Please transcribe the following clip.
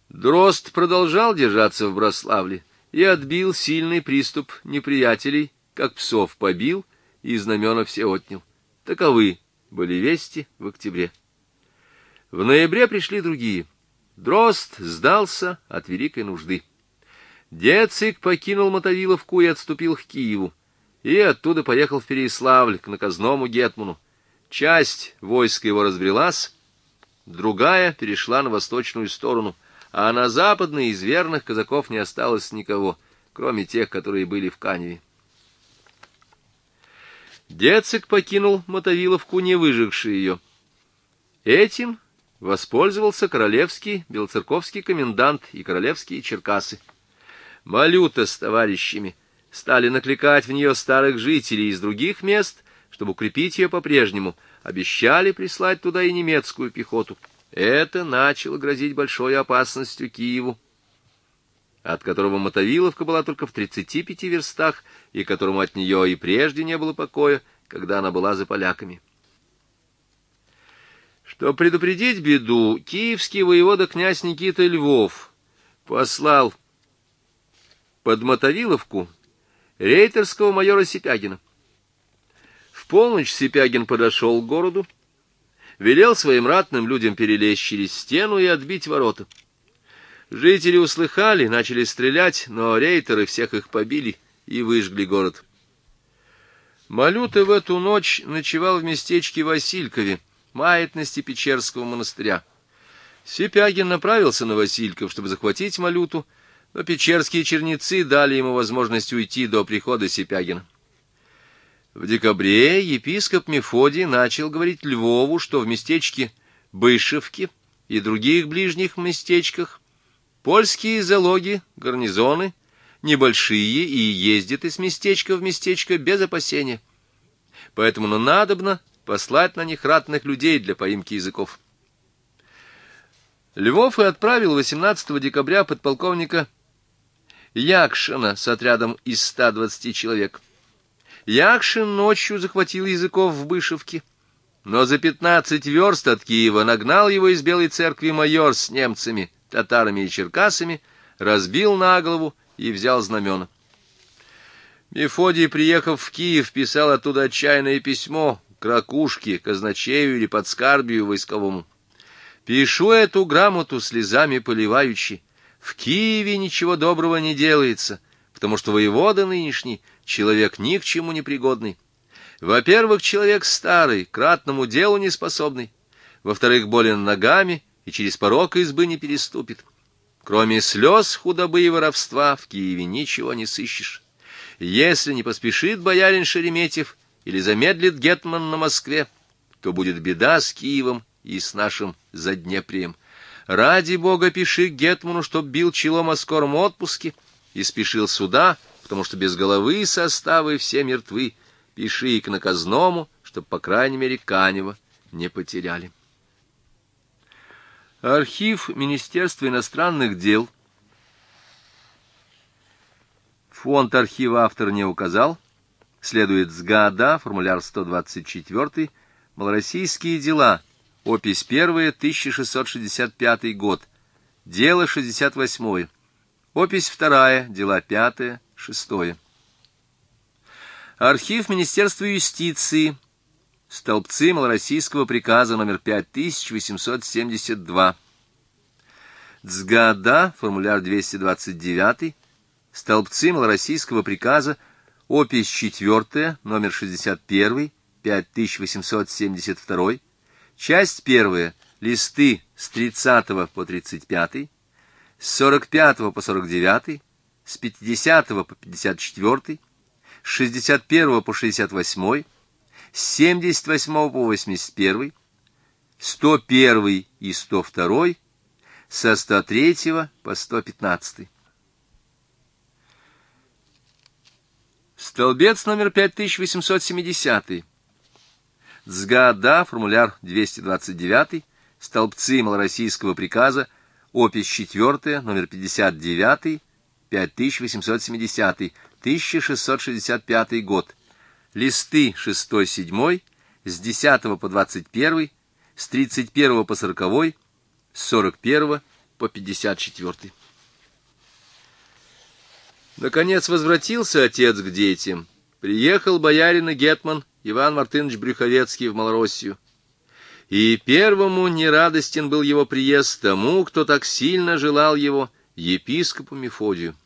Дрозд продолжал держаться в Брославле и отбил сильный приступ неприятелей, как псов побил и знамена все отнял. Таковы были вести в октябре. В ноябре пришли другие. Дрозд сдался от великой нужды. Децик покинул Мотовиловку и отступил к Киеву, и оттуда поехал в Переяславль к наказному гетману. Часть войска его разбрелась, другая перешла на восточную сторону, а на западной из верных казаков не осталось никого, кроме тех, которые были в Каневе. Децик покинул Мотовиловку, не выжигший ее. Этим воспользовался королевский белоцерковский комендант и королевские черкасы. Малюта с товарищами стали накликать в нее старых жителей из других мест, чтобы укрепить ее по-прежнему, обещали прислать туда и немецкую пехоту. Это начало грозить большой опасностью Киеву, от которого Мотовиловка была только в 35 верстах, и которому от нее и прежде не было покоя, когда она была за поляками. Чтобы предупредить беду, киевский воевода князь Никита Львов послал под Мотовиловку рейтерского майора Сипягина. В полночь Сипягин подошел к городу, велел своим ратным людям перелезть через стену и отбить ворота. Жители услыхали, начали стрелять, но рейтеры всех их побили и выжгли город. Малюта в эту ночь ночевал в местечке Василькове, маятности Печерского монастыря. Сипягин направился на Васильков, чтобы захватить Малюту, но печерские черницы дали ему возможность уйти до прихода Сипягина. В декабре епископ Мефодий начал говорить Львову, что в местечке Бышевке и других ближних местечках польские залоги, гарнизоны небольшие и ездят из местечка в местечко без опасения. Поэтому надобно послать на них ратных людей для поимки языков. Львов и отправил 18 декабря подполковника Якшина с отрядом из 120 человек. Якшин ночью захватил языков в Бышевке, но за 15 верст от Киева нагнал его из Белой церкви майор с немцами, татарами и черкасами, разбил на голову и взял знамена. Мефодий, приехав в Киев, писал оттуда отчаянное письмо к Ракушке, казначею или подскарбию войсковому. «Пишу эту грамоту слезами поливаючи. В Киеве ничего доброго не делается, потому что воевода нынешний человек ни к чему не пригодный. Во-первых, человек старый, к ратному делу не способный. Во-вторых, болен ногами и через порог избы не переступит. Кроме слез, худобы и воровства в Киеве ничего не сыщешь. Если не поспешит боярин Шереметьев или замедлит гетман на Москве, то будет беда с Киевом и с нашим Заднеприем. Ради бога, пиши гетману, чтоб бил челом о скором отпуске и спешил сюда, потому что без головы составы все мертвы. Пиши и к наказному, чтоб, по крайней мере, Канева не потеряли». Архив Министерства иностранных дел. Фонд архива автор не указал. Следует СГАДА, формуляр 124, Малороссийские дела, опись 1, 1665 год, дело 68, опись 2, дела 5, 6. Архив Министерства юстиции, столбцы Малороссийского приказа номер 5872. ЦГАДА, формуляр 229, столбцы Малороссийского приказа, опись 4, номер 61, 5872, часть 1, листы с 30 по 35, с 45 по 49, с 50 по 54, с 61 по 68, с 78 по 81, 101 и 102, со 103 по 115. Столбец номер 5870. ЦГАДА, формуляр 229, столбцы Малороссийского приказа, опись 4, номер 59, 5870, 1665 год. Листы 6-7, с 10 по 21, с 31 по 40, с 41 по 54. Наконец возвратился отец к детям. Приехал боярин и гетман Иван Мартынович Брюховецкий в Малороссию. И первому нерадостен был его приезд тому, кто так сильно желал его, епископу Мефодию.